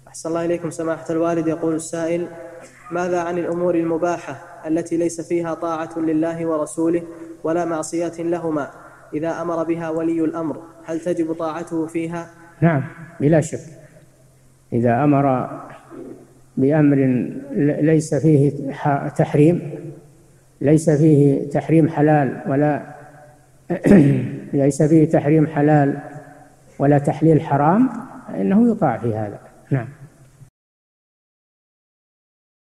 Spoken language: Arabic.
أحسن الله إليكم سماحة الوالد. يقول السائل: ماذا عن الأمور المباحة التي ليس فيها طاعة لله ورسوله ولا معصية لهما، إذا أمر بها ولي الأمر هل تجب طاعته فيها؟ نعم بلا شك، إذا أمر بأمر ليس فيه تحريم، ليس فيه تحريم حلال ولا ليس فيه تحريم حلال ولا تحليل حرام، إنه يطاع في هذا. نعم.